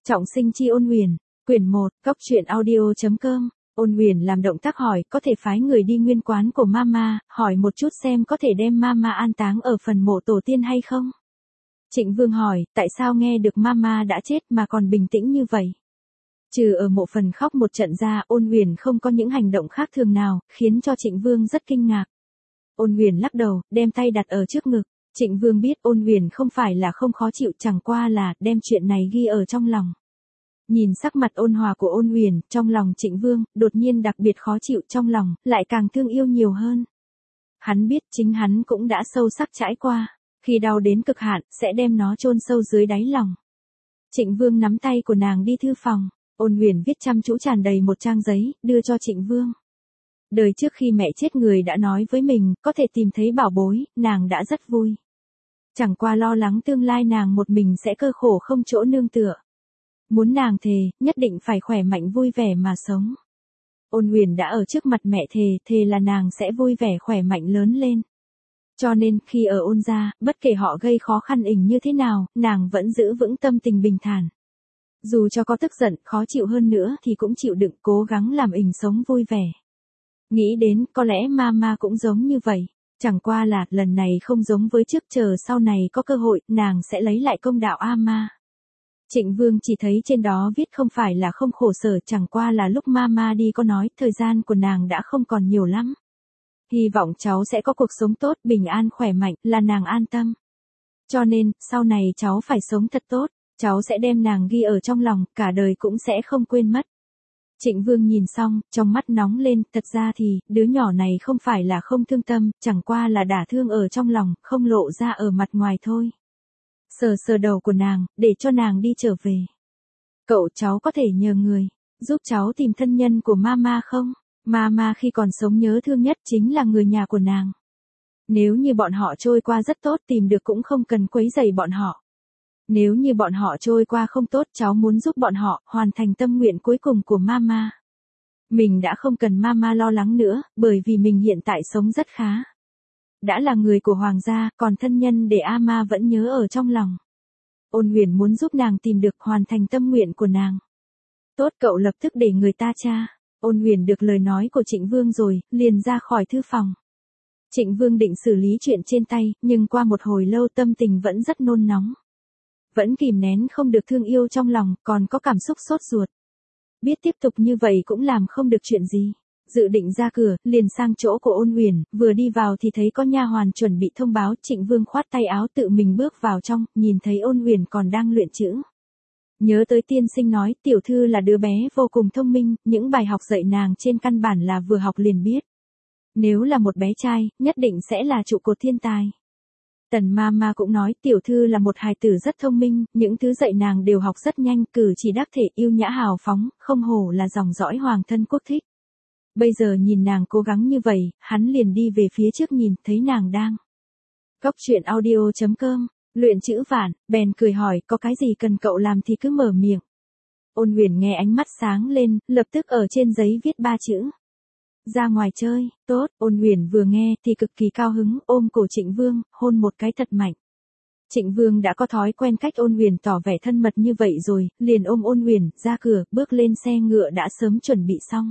Trọng sinh chi Ôn Huyền, quyển 1, góc truyện audio.com. Ôn Huyền làm động tác hỏi, có thể phái người đi nguyên quán của Mama, hỏi một chút xem có thể đem Mama an táng ở phần mộ tổ tiên hay không? Trịnh Vương hỏi, tại sao nghe được Mama đã chết mà còn bình tĩnh như vậy? Trừ ở mộ phần khóc một trận ra, Ôn Huyền không có những hành động khác thường nào, khiến cho Trịnh Vương rất kinh ngạc. Ôn Huyền lắc đầu, đem tay đặt ở trước ngực. Trịnh Vương biết Ôn Huyền không phải là không khó chịu, chẳng qua là đem chuyện này ghi ở trong lòng. Nhìn sắc mặt ôn hòa của Ôn Huyền, trong lòng Trịnh Vương đột nhiên đặc biệt khó chịu, trong lòng lại càng thương yêu nhiều hơn. Hắn biết chính hắn cũng đã sâu sắc trải qua, khi đau đến cực hạn sẽ đem nó chôn sâu dưới đáy lòng. Trịnh Vương nắm tay của nàng đi thư phòng, Ôn Huyền viết chăm chú tràn đầy một trang giấy, đưa cho Trịnh Vương. Đời trước khi mẹ chết người đã nói với mình, có thể tìm thấy bảo bối, nàng đã rất vui. Chẳng qua lo lắng tương lai nàng một mình sẽ cơ khổ không chỗ nương tựa. Muốn nàng thề, nhất định phải khỏe mạnh vui vẻ mà sống. Ôn Huyền đã ở trước mặt mẹ thề là nàng sẽ vui vẻ khỏe mạnh lớn lên. Cho nên, khi ở Ôn gia, bất kể họ gây khó khăn như thế nào, nàng vẫn giữ vững tâm tình bình thản. Dù cho có tức giận, khó chịu hơn nữa thì cũng chịu đựng, cố gắng làm sống vui vẻ. Nghĩ đến, có lẽ Mama cũng giống như vậy. Chẳng qua là, lần này không giống với trước, chờ sau này có cơ hội, nàng sẽ lấy lại công đạo Ama. Trịnh Vương chỉ thấy trên đó viết không phải là không khổ sở, chẳng qua là lúc Mama đi có nói, thời gian của nàng đã không còn nhiều lắm. Hy vọng cháu sẽ có cuộc sống tốt, bình an khỏe mạnh, là nàng an tâm. Cho nên, sau này cháu phải sống thật tốt, cháu sẽ đem nàng ghi ở trong lòng, cả đời cũng sẽ không quên mất. Trịnh Vương nhìn xong, trong mắt nóng lên, thật ra thì, đứa nhỏ này không phải là không thương tâm, chẳng qua là đả thương ở trong lòng, không lộ ra ở mặt ngoài thôi. Sờ đầu của nàng, để cho nàng đi trở về. Cậu cháu có thể nhờ người, giúp cháu tìm thân nhân của Mama không? Mama khi còn sống nhớ thương nhất chính là người nhà của nàng. Nếu như bọn họ trôi qua rất tốt, tìm được cũng không cần quấy rầy bọn họ. Nếu như bọn họ trôi qua không tốt, cháu muốn giúp bọn họ hoàn thành tâm nguyện cuối cùng của Mama. Mình đã không cần Mama lo lắng nữa, bởi vì mình hiện tại sống rất khá. Đã là người của hoàng gia, còn thân nhân để Ama vẫn nhớ ở trong lòng. Ôn Huyền muốn giúp nàng tìm được hoàn thành tâm nguyện của nàng. Tốt, cậu lập tức để người ta tra. Ôn Huyền được lời nói của Trịnh Vương rồi, liền ra khỏi thư phòng. Trịnh Vương định xử lý chuyện trên tay, nhưng qua một hồi lâu tâm tình vẫn rất nôn nóng. Vẫn kìm nén không được thương yêu trong lòng, còn có cảm xúc sốt ruột. Biết tiếp tục như vậy cũng làm không được chuyện gì. Dự định ra cửa, liền sang chỗ của Ôn Huyền, vừa đi vào thì thấy có nha hoàn chuẩn bị thông báo. Trịnh Vương khoát tay áo tự mình bước vào trong, nhìn thấy Ôn Huyền còn đang luyện chữ. Nhớ tới tiên sinh nói, tiểu thư là đứa bé vô cùng thông minh, những bài học dạy nàng trên căn bản là vừa học liền biết. Nếu là một bé trai, nhất định sẽ là trụ cột thiên tài. Tần Mama cũng nói, tiểu thư là một hài tử rất thông minh, những thứ dạy nàng đều học rất nhanh, cử chỉ đắc thể, yêu nhã hào phóng, không hổ là dòng dõi hoàng thân quốc thích. Bây giờ nhìn nàng cố gắng như vậy, hắn liền đi về phía trước nhìn, thấy nàng đang. Góc truyện audio.com, luyện chữ vạn, bèn cười hỏi, có cái gì cần cậu làm thì cứ mở miệng. Ôn Huyền nghe ánh mắt sáng lên, lập tức ở trên giấy viết 3 chữ. Ra ngoài chơi, tốt. Ôn Huyền vừa nghe thì cực kỳ cao hứng, ôm cổ Trịnh Vương, hôn một cái thật mạnh. Trịnh Vương đã có thói quen cách Ôn Huyền tỏ vẻ thân mật như vậy rồi, liền ôm Ôn Huyền, ra cửa, bước lên xe ngựa đã sớm chuẩn bị xong.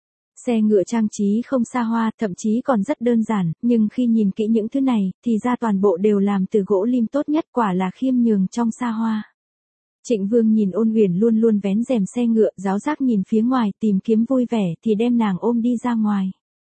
Xe ngựa trang trí không xa hoa, thậm chí còn rất đơn giản, nhưng khi nhìn kỹ những thứ này, thì ra toàn bộ đều làm từ gỗ lim tốt nhất, quả là khiêm nhường trong xa hoa. Trịnh Vương nhìn Ôn Huyền luôn luôn vén rèm xe ngựa, giáo giác nhìn phía ngoài, tìm kiếm vui vẻ, thì đem nàng ôm đi ra ngoài.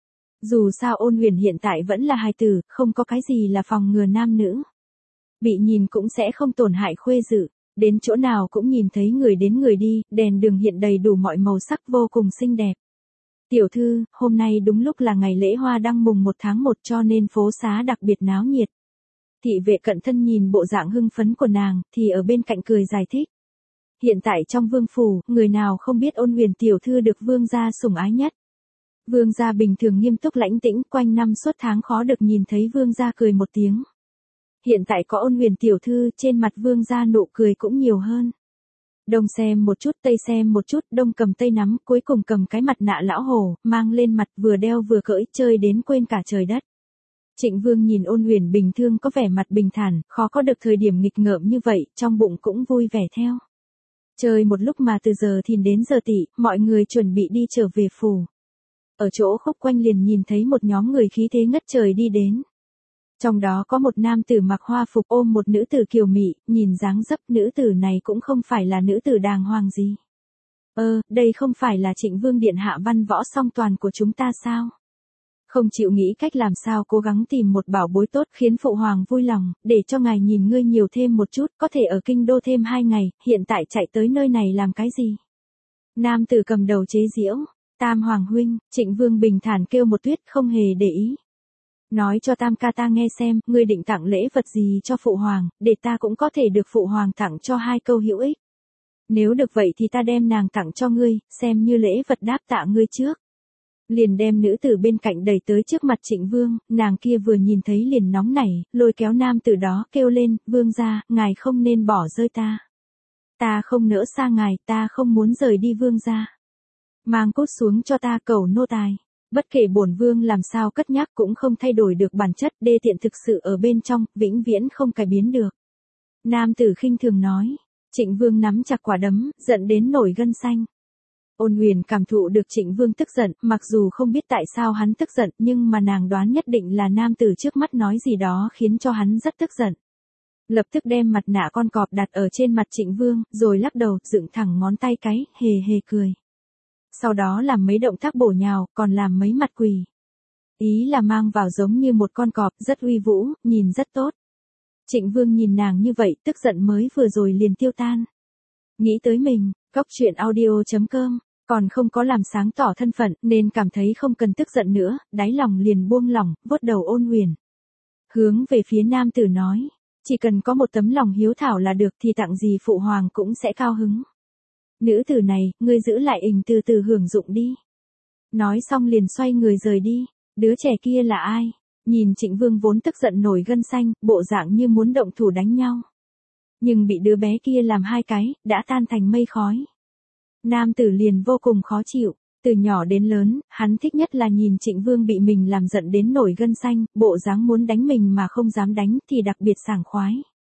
Dù sao Ôn Huyền hiện tại vẫn là hài tử, không có cái gì là phòng ngừa nam nữ. Bị nhìn cũng sẽ không tổn hại khuê dự, đến chỗ nào cũng nhìn thấy người đến người đi, đèn đường hiện đầy đủ mọi màu sắc vô cùng xinh đẹp. Tiểu thư, hôm nay đúng lúc là ngày lễ hoa đăng mùng 1 tháng 1 cho nên phố xá đặc biệt náo nhiệt. Thị vệ cận thân nhìn bộ dạng hưng phấn của nàng, thì ở bên cạnh cười giải thích. Hiện tại trong vương phủ, người nào không biết Ôn Huyền tiểu thư được vương gia sủng ái nhất. Vương gia bình thường nghiêm túc lãnh tĩnh, quanh năm suốt tháng khó được nhìn thấy vương gia cười một tiếng. Hiện tại có Ôn Huyền tiểu thư, trên mặt vương gia nụ cười cũng nhiều hơn. Đông xem một chút, tây xem một chút, đông cầm tây nắm, cuối cùng cầm cái mặt nạ lão hổ, mang lên mặt, vừa đeo vừa cưỡi, chơi đến quên cả trời đất. Trịnh Vương nhìn Ôn Huyền bình thường có vẻ mặt bình thản, khó có được thời điểm nghịch ngợm như vậy, trong bụng cũng vui vẻ theo. Chơi một lúc mà từ giờ thìn đến giờ tỵ, mọi người chuẩn bị đi trở về phủ. Ở chỗ khúc quanh liền nhìn thấy một nhóm người khí thế ngất trời đi đến. Trong đó có một nam tử mặc hoa phục ôm một nữ tử kiều mị, nhìn dáng dấp nữ tử này cũng không phải là nữ tử đàng hoàng gì. Đây không phải là Trịnh Vương điện hạ văn võ song toàn của chúng ta sao? Không chịu nghĩ cách làm sao cố gắng tìm một bảo bối tốt khiến phụ hoàng vui lòng, để cho ngài nhìn ngươi nhiều thêm một chút, có thể ở kinh đô thêm 2 ngày, hiện tại chạy tới nơi này làm cái gì? Nam tử cầm đầu chế giễu, Tam Hoàng huynh, Trịnh Vương bình thản kêu một tuyết không hề để ý. Nói cho Tam ca ta nghe xem, ngươi định tặng lễ vật gì cho phụ hoàng, để ta cũng có thể được phụ hoàng tặng cho 2 câu hữu ích. Nếu được vậy thì ta đem nàng tặng cho ngươi, xem như lễ vật đáp tạ ngươi trước. Liền đem nữ tử bên cạnh đẩy tới trước mặt Trịnh Vương, nàng kia vừa nhìn thấy liền nóng nảy, lôi kéo nam tử đó kêu lên, vương gia, ngài không nên bỏ rơi ta. Ta không nỡ xa ngài, ta không muốn rời đi vương gia. Mang cốt xuống cho ta cầu nô tài. Bất kể bổn vương làm sao cất nhắc cũng không thay đổi được bản chất đê tiện thực sự ở bên trong, vĩnh viễn không cải biến được. Nam tử khinh thường nói. Trịnh Vương nắm chặt quả đấm, giận đến nổi gân xanh. Ôn Huyền cảm thụ được Trịnh Vương tức giận, mặc dù không biết tại sao hắn tức giận, nhưng mà nàng đoán nhất định là nam tử trước mắt nói gì đó khiến cho hắn rất tức giận. Lập tức đem mặt nạ con cọp đặt ở trên mặt Trịnh Vương, rồi lắc đầu, dựng thẳng ngón tay cái, hề hề cười. Sau đó làm mấy động tác bổ nhào, còn làm mấy mặt quỳ. Ý là mang vào giống như một con cọp, rất uy vũ, nhìn rất tốt. Trịnh Vương nhìn nàng như vậy, tức giận mới vừa rồi liền tiêu tan. Nghĩ tới mình, Goctruyện.audio.com, còn không có làm sáng tỏ thân phận, nên cảm thấy không cần tức giận nữa, đáy lòng liền buông lỏng, vuốt đầu Ôn Huyền. Hướng về phía nam tử nói, chỉ cần có một tấm lòng hiếu thảo là được thì tặng gì phụ hoàng cũng sẽ cao hứng. Nữ tử này, ngươi giữ lại ình từ từ hưởng dụng đi. Nói xong liền xoay người rời đi, đứa trẻ kia là ai? Nhìn Trịnh Vương vốn tức giận nổi gân xanh, bộ dạng như muốn động thủ đánh nhau. Nhưng bị đứa bé kia làm 2 cái, đã tan thành mây khói. Nam tử liền vô cùng khó chịu, từ nhỏ đến lớn, hắn thích nhất là nhìn Trịnh Vương bị mình làm giận đến nổi gân xanh, bộ dáng muốn đánh mình mà không dám đánh thì đặc biệt sảng khoái.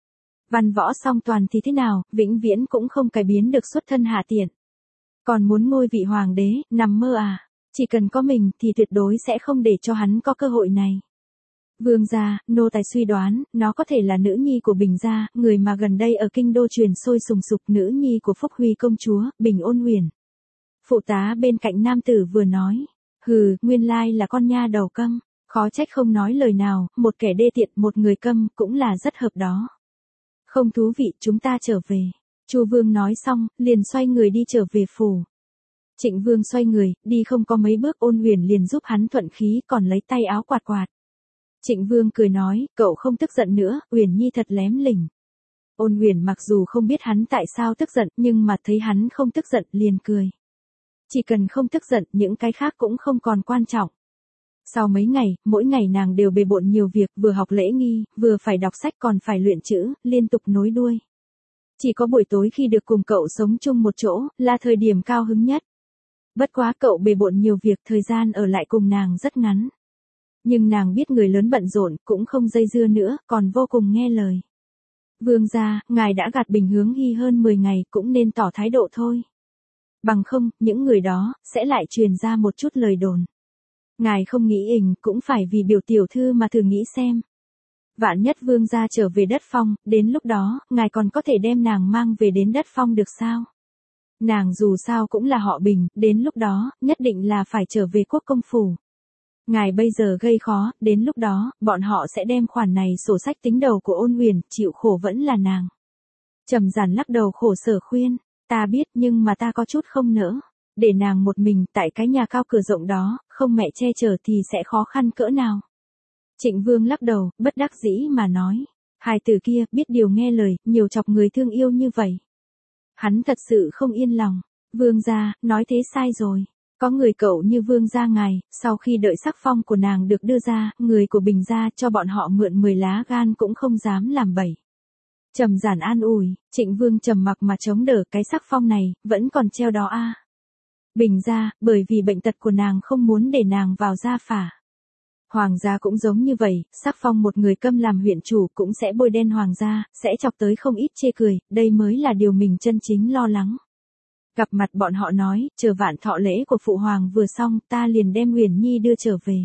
Văn võ song toàn thì thế nào, vĩnh viễn cũng không cải biến được xuất thân hạ tiện. Còn muốn ngôi vị hoàng đế, nằm mơ à, chỉ cần có mình thì tuyệt đối sẽ không để cho hắn có cơ hội này. Vương gia, nô tài suy đoán, nó có thể là nữ nhi của Bình gia, người mà gần đây ở kinh đô truyền sôi sùng sục, nữ nhi của Phúc Huy công chúa, Bình Ôn Huyền. Phụ tá bên cạnh nam tử vừa nói, hừ, nguyên lai là con nha đầu câm, khó trách không nói lời nào, một kẻ đê tiện, một người câm, cũng là rất hợp đó. Không thú vị, chúng ta trở về. Chu Vương nói xong, liền xoay người đi trở về phủ. Trịnh Vương xoay người, đi không có mấy bước, Ôn Huyền liền giúp hắn thuận khí, còn lấy tay áo quạt quạt. Trịnh Vương cười nói, cậu không tức giận nữa, Huyền Nhi thật lém lỉnh. Ôn Huyền mặc dù không biết hắn tại sao tức giận, nhưng mà thấy hắn không tức giận, liền cười. Chỉ cần không tức giận, những cái khác cũng không còn quan trọng. Sau mấy ngày, mỗi ngày nàng đều bề bộn nhiều việc, vừa học lễ nghi, vừa phải đọc sách còn phải luyện chữ, liên tục nối đuôi. Chỉ có buổi tối khi được cùng cậu sống chung một chỗ, là thời điểm cao hứng nhất. Bất quá cậu bề bộn nhiều việc, thời gian ở lại cùng nàng rất ngắn. Nhưng nàng biết người lớn bận rộn, cũng không dây dưa nữa, còn vô cùng nghe lời. Vương gia, ngài đã gạt Bình Hướng Hy hơn 10 ngày, cũng nên tỏ thái độ thôi. Bằng không, những người đó, sẽ lại truyền ra một chút lời đồn. Ngài không nghĩ ình, cũng phải vì biểu tiểu thư mà thử nghĩ xem. Vạn nhất vương gia trở về đất phong, đến lúc đó, ngài còn có thể đem nàng mang về đến đất phong được sao? Nàng dù sao cũng là họ Bình, đến lúc đó, nhất định là phải trở về quốc công phủ. Ngài bây giờ gây khó, đến lúc đó, bọn họ sẽ đem khoản này sổ sách tính đầu của Ôn Huyền, chịu khổ vẫn là nàng. Trầm giản lắc đầu khổ sở khuyên, ta biết nhưng mà ta có chút không nỡ. Để nàng một mình, tại cái nhà cao cửa rộng đó, không mẹ che chở thì sẽ khó khăn cỡ nào. Trịnh Vương lắc đầu, bất đắc dĩ mà nói. Hai từ kia, biết điều nghe lời, nhiều chọc người thương yêu như vậy. Hắn thật sự không yên lòng. Vương gia, nói thế sai rồi. Có người cậu như vương gia ngài, sau khi đợi sắc phong của nàng được đưa ra, người của Bình gia cho bọn họ mượn 10 lá gan cũng không dám làm bậy. Trầm giản an ủi, Trịnh Vương trầm mặc mà chống đỡ, cái sắc phong này, vẫn còn treo đó a. Bình gia, bởi vì bệnh tật của nàng không muốn để nàng vào gia phả. Hoàng gia cũng giống như vậy, sắc phong một người câm làm huyện chủ cũng sẽ bôi đen hoàng gia, sẽ chọc tới không ít chê cười, đây mới là điều mình chân chính lo lắng. Gặp mặt bọn họ nói, chờ vạn thọ lễ của phụ hoàng vừa xong, ta liền đem Uyển Nhi đưa trở về.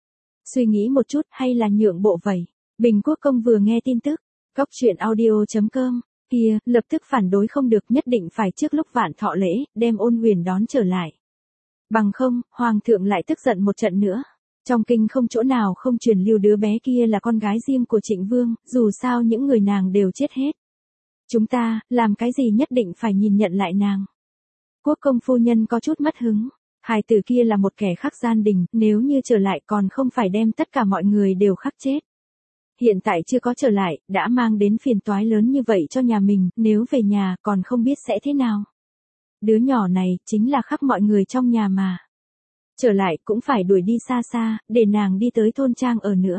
Suy nghĩ một chút hay là nhượng bộ vậy? Bình Quốc công vừa nghe tin tức, góc chuyện audio.com, kia, lập tức phản đối không được, nhất định phải trước lúc vạn thọ lễ, đem Ôn Uyển đón trở lại. Bằng không, hoàng thượng lại tức giận một trận nữa. Trong kinh không chỗ nào không truyền lưu đứa bé kia là con gái riêng của Trịnh Vương, dù sao những người nàng đều chết hết. Chúng ta, làm cái gì nhất định phải nhìn nhận lại nàng. Quốc công phu nhân có chút mất hứng. Hài tử kia là một kẻ khắc gian đình, nếu như trở lại còn không phải đem tất cả mọi người đều khắc chết. Hiện tại chưa có trở lại, đã mang đến phiền toái lớn như vậy cho nhà mình, nếu về nhà còn không biết sẽ thế nào. Đứa nhỏ này, chính là khắc mọi người trong nhà mà. Trở lại cũng phải đuổi đi xa xa, để nàng đi tới thôn trang ở nữa.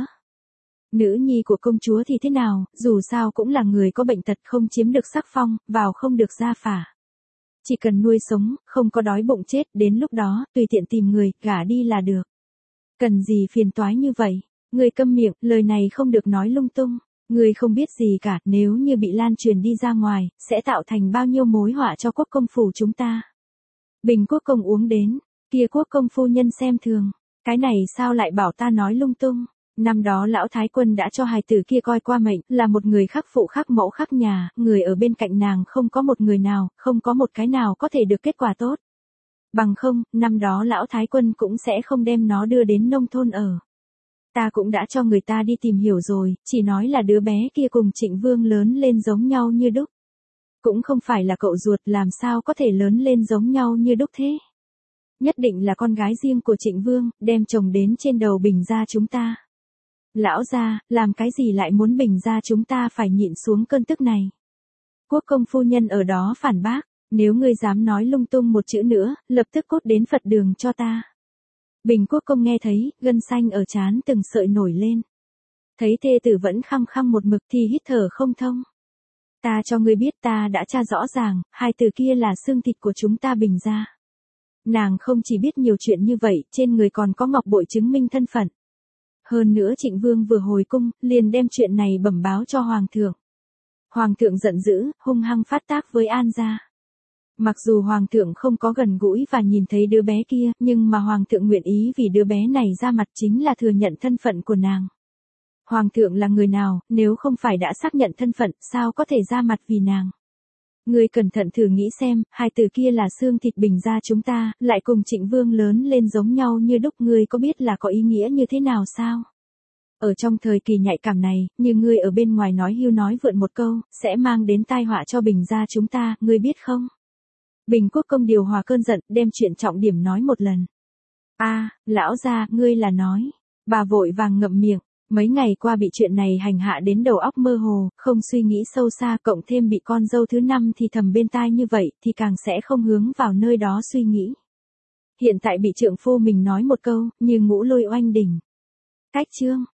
Nữ nhi của công chúa thì thế nào, dù sao cũng là người có bệnh tật không chiếm được sắc phong, vào không được gia phả. Chỉ cần nuôi sống, không có đói bụng chết, đến lúc đó, tùy tiện tìm người, gả đi là được. Cần gì phiền toái như vậy? Người câm miệng, lời này không được nói lung tung. Người không biết gì cả, nếu như bị lan truyền đi ra ngoài, sẽ tạo thành bao nhiêu mối họa cho quốc công phủ chúng ta. Bình Quốc công uống đến, kia quốc công phu nhân xem thường. Cái này sao lại bảo ta nói lung tung? Năm đó lão thái quân đã cho hài tử kia coi qua mệnh, là một người khắc phụ khắc mẫu khắc nhà, người ở bên cạnh nàng không có một người nào, không có một cái nào có thể được kết quả tốt. Bằng không, năm đó lão thái quân cũng sẽ không đem nó đưa đến nông thôn ở. Ta cũng đã cho người ta đi tìm hiểu rồi, chỉ nói là đứa bé kia cùng Trịnh Vương lớn lên giống nhau như đúc. Cũng không phải là cậu ruột, làm sao có thể lớn lên giống nhau như đúc thế. Nhất định là con gái riêng của Trịnh Vương, đem chồng đến trên đầu Bình gia chúng ta. Lão gia, làm cái gì lại muốn Bình gia chúng ta phải nhịn xuống cơn tức này. Quốc công phu nhân ở đó phản bác, nếu ngươi dám nói lung tung một chữ nữa, lập tức cốt đến Phật đường cho ta. Bình Quốc công nghe thấy, gân xanh ở trán từng sợi nổi lên. Thấy thê tử vẫn khăng khăng một mực thì hít thở không thông. Ta cho ngươi biết ta đã tra rõ ràng, hai từ kia là xương thịt của chúng ta Bình gia. Nàng không chỉ biết nhiều chuyện như vậy, trên người còn có ngọc bội chứng minh thân phận. Hơn nữa Trịnh Vương vừa hồi cung, liền đem chuyện này bẩm báo cho Hoàng thượng. Hoàng thượng giận dữ, hung hăng phát tác với An gia. Mặc dù Hoàng thượng không có gần gũi và nhìn thấy đứa bé kia, nhưng mà Hoàng thượng nguyện ý vì đứa bé này ra mặt chính là thừa nhận thân phận của nàng. Hoàng thượng là người nào, nếu không phải đã xác nhận thân phận, sao có thể ra mặt vì nàng. Ngươi cẩn thận thử nghĩ xem, hai từ kia là xương thịt Bình gia chúng ta, lại cùng Trịnh Vương lớn lên giống nhau như đúc, ngươi có biết là có ý nghĩa như thế nào sao? Ở trong thời kỳ nhạy cảm này, như ngươi ở bên ngoài nói hưu nói vượn một câu, sẽ mang đến tai họa cho Bình gia chúng ta, ngươi biết không? Bình Quốc công điều hòa cơn giận, đem chuyện trọng điểm nói một lần. Lão gia, ngươi là nói. Bà vội vàng ngậm miệng. Mấy ngày qua bị chuyện này hành hạ đến đầu óc mơ hồ, không suy nghĩ sâu xa, cộng thêm bị con dâu thứ 5 thì thầm bên tai như vậy, thì càng sẽ không hướng vào nơi đó suy nghĩ. Hiện tại bị trượng phu mình nói một câu, như ngũ lôi oanh đỉnh. Cách chương.